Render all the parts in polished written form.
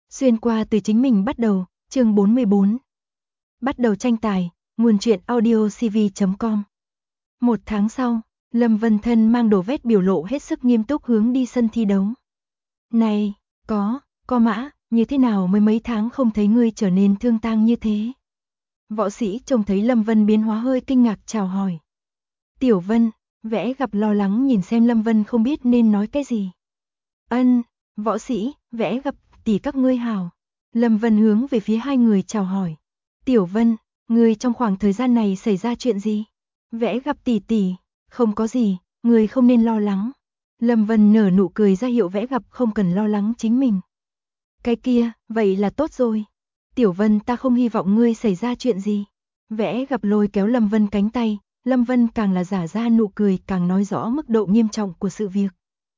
Xuyên qua từ chính mình bắt đầu, chương 44. Bắt đầu tranh tài, nguồn truyện audiocv.com. Một tháng sau, Lâm Vân Thân mang đồ vét biểu lộ hết sức nghiêm túc hướng đi sân thi đấu. Này, có mã, như thế nào mới mấy tháng không thấy ngươi trở nên thương tang như thế? Võ sĩ trông thấy Lâm Vân biến hóa hơi kinh ngạc chào hỏi. Tiểu Vân, Vẽ Gặp lo lắng nhìn xem Lâm Vân không biết nên nói cái gì. Ân, Võ sĩ, Vẽ Gặp, tỷ các ngươi hảo. Lâm Vân hướng về phía hai người chào hỏi. Tiểu Vân, ngươi trong khoảng thời gian này xảy ra chuyện gì? Vẽ Gặp tỷ, không có gì, ngươi không nên lo lắng. Lâm Vân nở nụ cười ra hiệu Vẽ Gặp không cần lo lắng chính mình. Cái kia, vậy là tốt rồi. Tiểu Vân, ta không hy vọng ngươi xảy ra chuyện gì. Vẽ Gặp lôi kéo Lâm Vân cánh tay, Lâm Vân càng là giả ra nụ cười càng nói rõ mức độ nghiêm trọng của sự việc.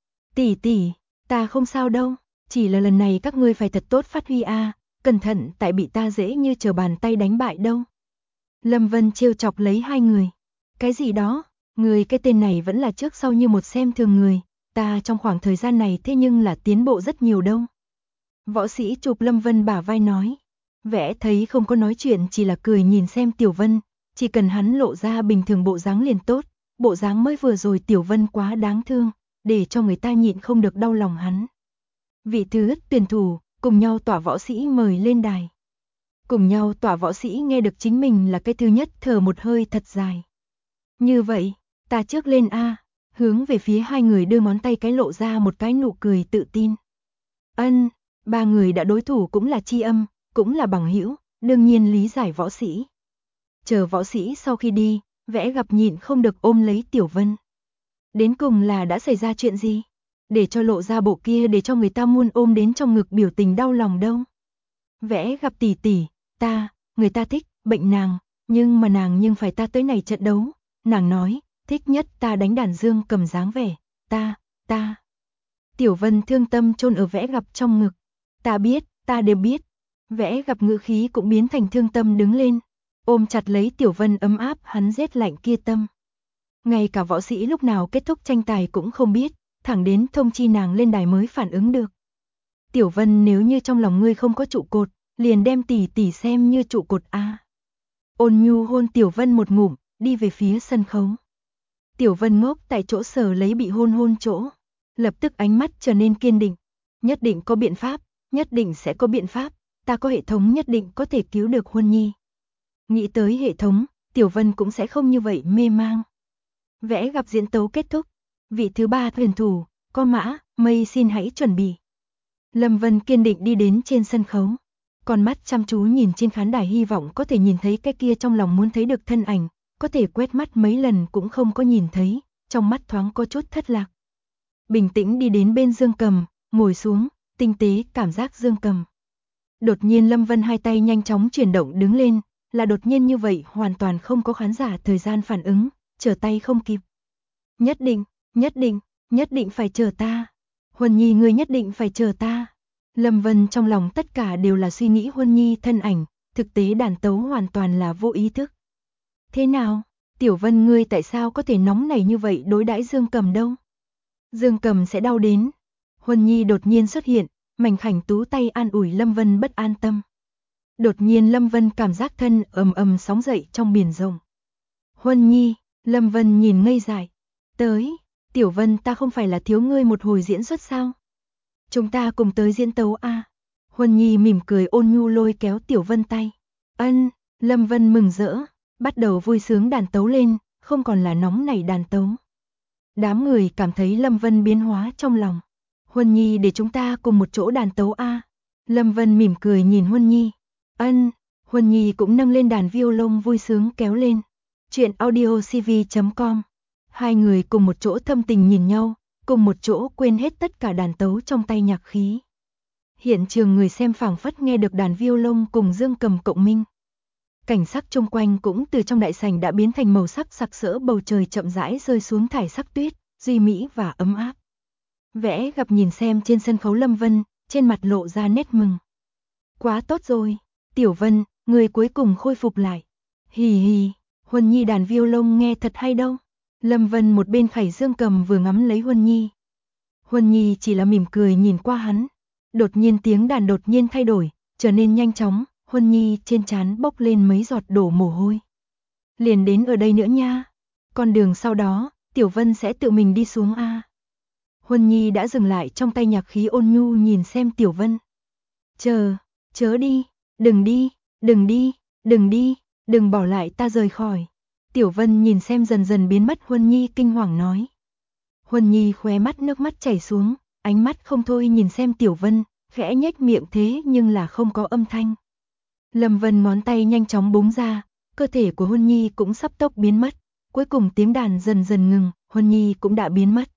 Tỷ, ta không sao đâu, chỉ là lần này các ngươi phải thật tốt phát huy a, cẩn thận tại bị ta dễ như trở bàn tay đánh bại đâu. Lâm Vân trêu chọc lấy hai người. Cái gì đó, người cái tên này vẫn là trước sau như một xem thường người, ta trong khoảng thời gian này thế nhưng là tiến bộ rất nhiều đâu. Võ sĩ chụp Lâm Vân bả vai nói. Vẽ thấy không có nói chuyện chỉ là cười nhìn xem Tiểu Vân, chỉ cần hắn lộ ra bình thường bộ dáng liền tốt, bộ dáng mới vừa rồi Tiểu Vân quá đáng thương, để cho người ta nhịn không được đau lòng hắn. Vị thứ tuyển thủ, cùng nhau tỏa võ sĩ mời lên đài. Cùng nhau tỏa võ sĩ nghe được chính mình là cái thứ nhất thở một hơi thật dài. Như vậy, ta trước lên a, hướng về phía hai người đưa ngón tay cái lộ ra một cái nụ cười tự tin. Ân, ba người đã đối thủ cũng là tri âm, cũng là bằng hữu, đương nhiên lý giải võ sĩ. Chờ võ sĩ sau khi đi, Vẽ Gặp nhịn không được ôm lấy Tiểu Vân. Đến cùng là đã xảy ra chuyện gì? Để cho lộ ra bộ kia để cho người ta muốn ôm đến trong ngực biểu tình đau lòng đâu. Vẽ Gặp tỷ, người ta thích, bệnh nàng, nhưng mà nàng nhưng phải ta tới này trận đấu. Nàng nói, thích nhất ta đánh đàn dương cầm dáng vẻ, ta. Tiểu Vân thương tâm chôn ở Vẽ Gặp trong ngực. Ta biết, ta đều biết. Vẽ Gặp ngữ khí cũng biến thành thương tâm đứng lên, ôm chặt lấy Tiểu Vân ấm áp hắn rét lạnh kia tâm. Ngay cả võ sĩ lúc nào kết thúc tranh tài cũng không biết, thẳng đến thông chi nàng lên đài mới phản ứng được. Tiểu Vân, nếu như trong lòng ngươi không có trụ cột, liền đem tỷ xem như trụ cột a. Ôn nhu hôn Tiểu Vân một ngụm, đi về phía sân khấu. Tiểu Vân ngốc tại chỗ sờ lấy bị hôn chỗ, lập tức ánh mắt trở nên kiên định. Nhất định có biện pháp, nhất định sẽ có biện pháp, ta có hệ thống nhất định có thể cứu được Huân Nhi. Nghĩ tới hệ thống, Tiểu Vân cũng sẽ không như vậy mê mang. Vẽ Gặp diễn tấu kết thúc, vị thứ ba tuyển thủ, có mã, mây xin hãy chuẩn bị. Lâm Vân kiên định đi đến trên sân khấu, con mắt chăm chú nhìn trên khán đài hy vọng có thể nhìn thấy cái kia trong lòng muốn thấy được thân ảnh, có thể quét mắt mấy lần cũng không có nhìn thấy, trong mắt thoáng có chút thất lạc. Bình tĩnh đi đến bên dương cầm, ngồi xuống, tinh tế cảm giác dương cầm. Đột nhiên Lâm Vân hai tay nhanh chóng chuyển động đứng lên, là đột nhiên như vậy hoàn toàn không có khán giả thời gian phản ứng, trở tay không kịp. Nhất định phải chờ ta. Huân Nhi ngươi nhất định phải chờ ta. Lâm Vân trong lòng tất cả đều là suy nghĩ Huân Nhi thân ảnh, thực tế đàn tấu hoàn toàn là vô ý thức. Thế nào, Tiểu Vân ngươi tại sao có thể nóng nảy như vậy đối đãi dương cầm đâu? Dương cầm sẽ đau đến. Huân Nhi đột nhiên xuất hiện, mảnh khảnh tú tay an ủi Lâm Vân bất an tâm. Đột nhiên Lâm Vân cảm giác thân ầm sóng dậy trong biển rộng. Huân Nhi, Lâm Vân nhìn ngây dại. Tới, Tiểu Vân, ta không phải là thiếu ngươi một hồi diễn xuất sao? Chúng ta cùng tới diễn tấu a. Huân Nhi mỉm cười ôn nhu lôi kéo Tiểu Vân tay. Ân, Lâm Vân mừng rỡ, bắt đầu vui sướng đàn tấu lên, không còn là nóng nảy đàn tấu. Đám người cảm thấy Lâm Vân biến hóa trong lòng. Huân Nhi, để chúng ta cùng một chỗ đàn tấu a. Lâm Vân mỉm cười nhìn Huân Nhi. Ân, Huân Nhi cũng nâng lên đàn violon vui sướng kéo lên. Chuyện audiocv.com. Hai người cùng một chỗ thâm tình nhìn nhau, cùng một chỗ quên hết tất cả đàn tấu trong tay nhạc khí. Hiện trường người xem phảng phất nghe được đàn violon cùng dương cầm cộng minh. Cảnh sắc xung quanh cũng từ trong đại sảnh đã biến thành màu sắc sặc sỡ, bầu trời chậm rãi rơi xuống thải sắc tuyết, duy mỹ và ấm áp. Vẽ Gặp nhìn xem trên sân khấu Lâm Vân, trên mặt lộ ra nét mừng. Quá tốt rồi, Tiểu Vân, người cuối cùng khôi phục lại. Hì, Huân Nhi đàn violon nghe thật hay đâu. Lâm Vân một bên khẩy dương cầm vừa ngắm lấy Huân Nhi. Huân Nhi chỉ là mỉm cười nhìn qua hắn. Đột nhiên tiếng đàn đột nhiên thay đổi, trở nên nhanh chóng, Huân Nhi trên trán bốc lên mấy giọt đổ mồ hôi. Liền đến ở đây nữa nha. Con đường sau đó, Tiểu Vân sẽ tự mình đi xuống a. Huân Nhi đã dừng lại trong tay nhạc khí ôn nhu nhìn xem Tiểu Vân. Chớ đi, đừng đi, đừng đi, đừng đi, đừng bỏ lại ta rời khỏi. Tiểu Vân nhìn xem dần dần biến mất Huân Nhi kinh hoàng nói. Huân Nhi khóe mắt nước mắt chảy xuống, ánh mắt không thôi nhìn xem Tiểu Vân, khẽ nhếch miệng thế nhưng là không có âm thanh. Lâm Vân ngón tay nhanh chóng búng ra, cơ thể của Huân Nhi cũng sắp tốc biến mất, cuối cùng tiếng đàn dần dần ngừng, Huân Nhi cũng đã biến mất.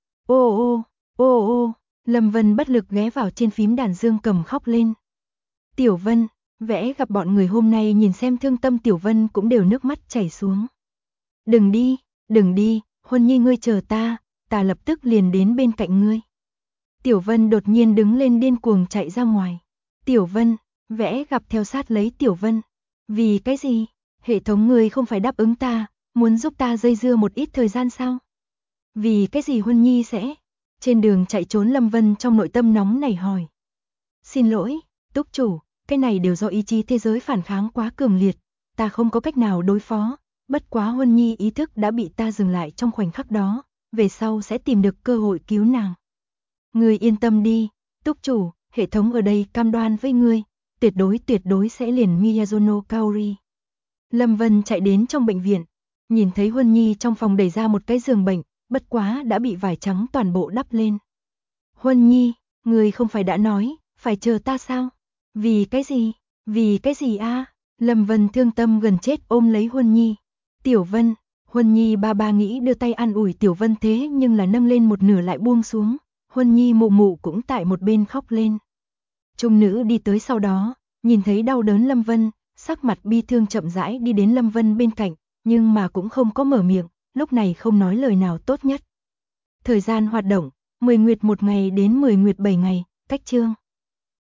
Ô, Lâm Vân bất lực ghé vào trên phím đàn dương cầm khóc lên. Tiểu Vân, vẽ gặp bọn người hôm nay nhìn xem thương tâm Tiểu Vân cũng đều nước mắt chảy xuống. Đừng đi, Huân Nhi ngươi chờ ta lập tức liền đến bên cạnh ngươi. Tiểu Vân đột nhiên đứng lên điên cuồng chạy ra ngoài. Tiểu Vân, vẽ gặp theo sát lấy Tiểu Vân. Vì cái gì? Hệ thống ngươi không phải đáp ứng ta, muốn giúp ta dây dưa một ít thời gian sao? Vì cái gì Huân Nhi sẽ? Trên đường chạy trốn Lâm Vân trong nội tâm nóng nảy hỏi. Xin lỗi, túc chủ, cái này đều do ý chí thế giới phản kháng quá cường liệt, ta không có cách nào đối phó, bất quá Huân Nhi ý thức đã bị ta dừng lại trong khoảnh khắc đó, về sau sẽ tìm được cơ hội cứu nàng. Ngươi yên tâm đi, túc chủ, hệ thống ở đây cam đoan với ngươi, tuyệt đối sẽ liền Miyazono Kaori. Lâm Vân chạy đến trong bệnh viện, nhìn thấy Huân Nhi trong phòng đẩy ra một cái giường bệnh, bất quá đã bị vải trắng toàn bộ đắp lên. Huân Nhi, ngươi không phải đã nói, phải chờ ta sao? Vì cái gì a? Lâm Vân thương tâm gần chết ôm lấy Huân Nhi. Tiểu Vân, Huân Nhi ba nghĩ đưa tay an ủi Tiểu Vân thế nhưng là nâng lên một nửa lại buông xuống. Huân Nhi mụ cũng tại một bên khóc lên. Trung nữ đi tới sau đó, nhìn thấy đau đớn Lâm Vân, sắc mặt bi thương chậm rãi đi đến Lâm Vân bên cạnh, nhưng mà cũng không có mở miệng, lúc này không nói lời nào tốt nhất. Thời gian hoạt động, 10 nguyệt 1 ngày đến 10 nguyệt 7 ngày, cách chương.